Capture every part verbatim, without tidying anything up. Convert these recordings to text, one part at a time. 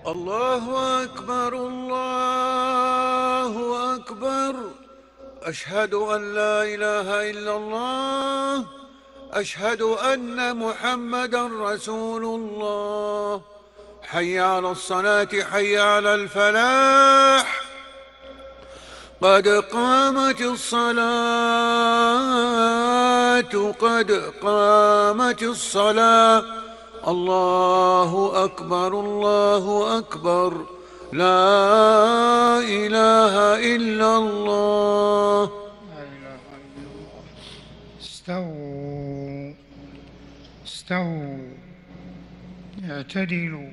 الله أكبر الله أكبر. أشهد أن لا إله إلا الله. أشهد أن محمدا رسول الله. حي على الصلاة حي على الفلاح. قد قامت الصلاة قد قامت الصلاة. الله أكبر الله أكبر. لا إله إلا الله. لا إله إلا الله. استووا استووا اعتدلوا.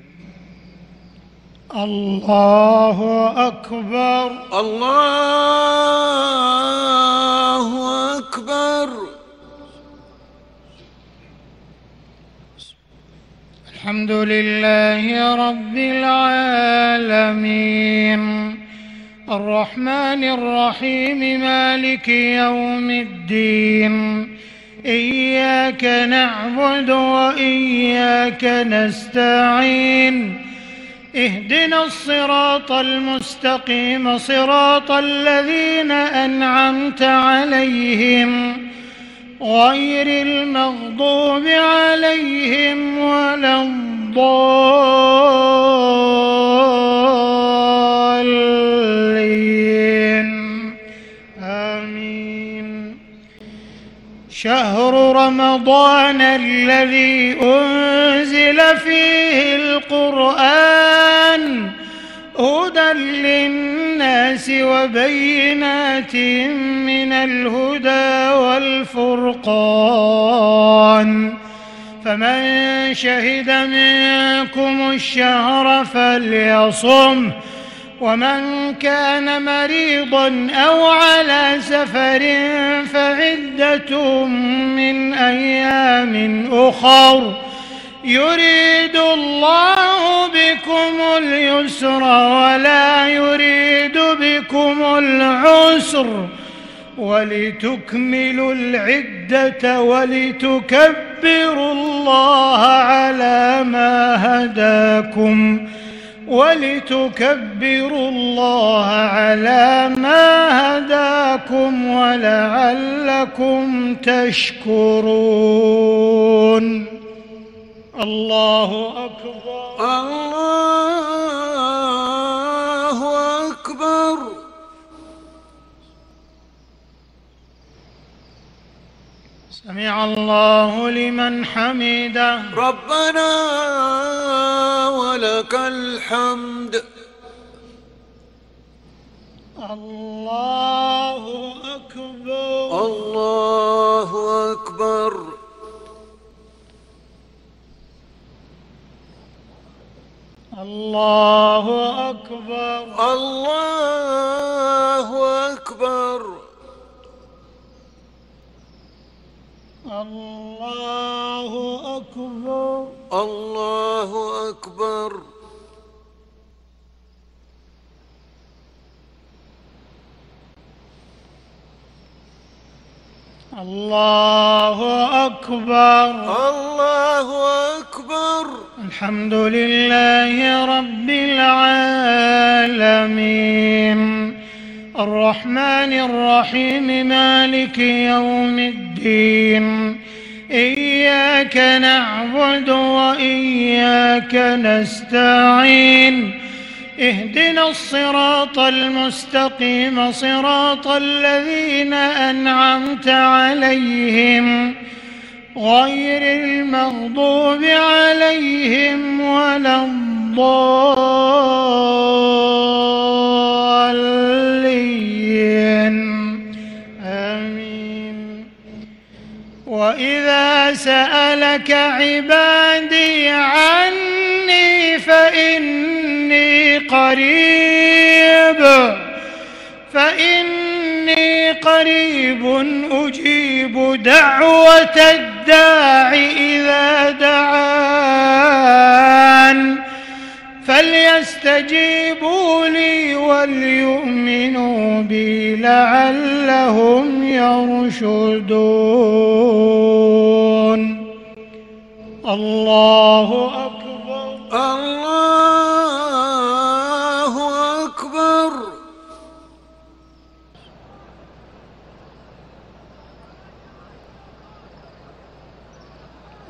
الله أكبر الله أكبر. الحمد لله رب العالمين الرحمن الرحيم مالك يوم الدين. إياك نعبد وإياك نستعين. اهدنا الصراط المستقيم صراط الذين أنعمت عليهم غير المغضوب عليهم ولا الضالين. آمين. شهر رمضان الذي أنزل فيه القرآن هدى للناس وبينات من الهدى والفرقان. فمن شهد منكم الشهر فليصمه ومن كان مريضا أو على سفر فعدة من أيام أخر يريد الله بكم اليسر ولا يريد بكم العسر ولتكملوا العدة ولتكبروا الله على ما هداكم ولتكبروا الله على ما هداكم ولعلكم تشكرون. الله أكبر الله أكبر. سمع الله لمن حمده. ربنا ولك الحمد. الله أكبر الله أكبر. الله أكبر الله أكبر. الله أكبر الله أكبر. الله أكبر الله أكبر. الحمد لله رب العالمين الرحمن الرحيم مالك يوم الدين. إياك نعبد وإياك نستعين. اهدنا الصراط المستقيم صراط الذين أنعمت عليهم غير المغضوب عليهم ولا الضالين. آمين. وإذا سألك عبادي عني فإني قريب فإني قريب أجيب دعوة الداع إذا دعان فليستجيبوا لي وليؤمنوا بي لعلهم يرشدون. الله أكبر الله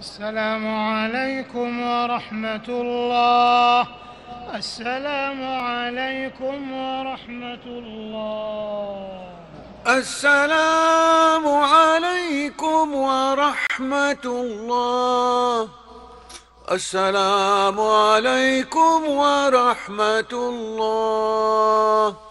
السلام عليكم ورحمة الله. السلام عليكم ورحمة الله. السلام عليكم ورحمة الله. السلام عليكم ورحمة الله.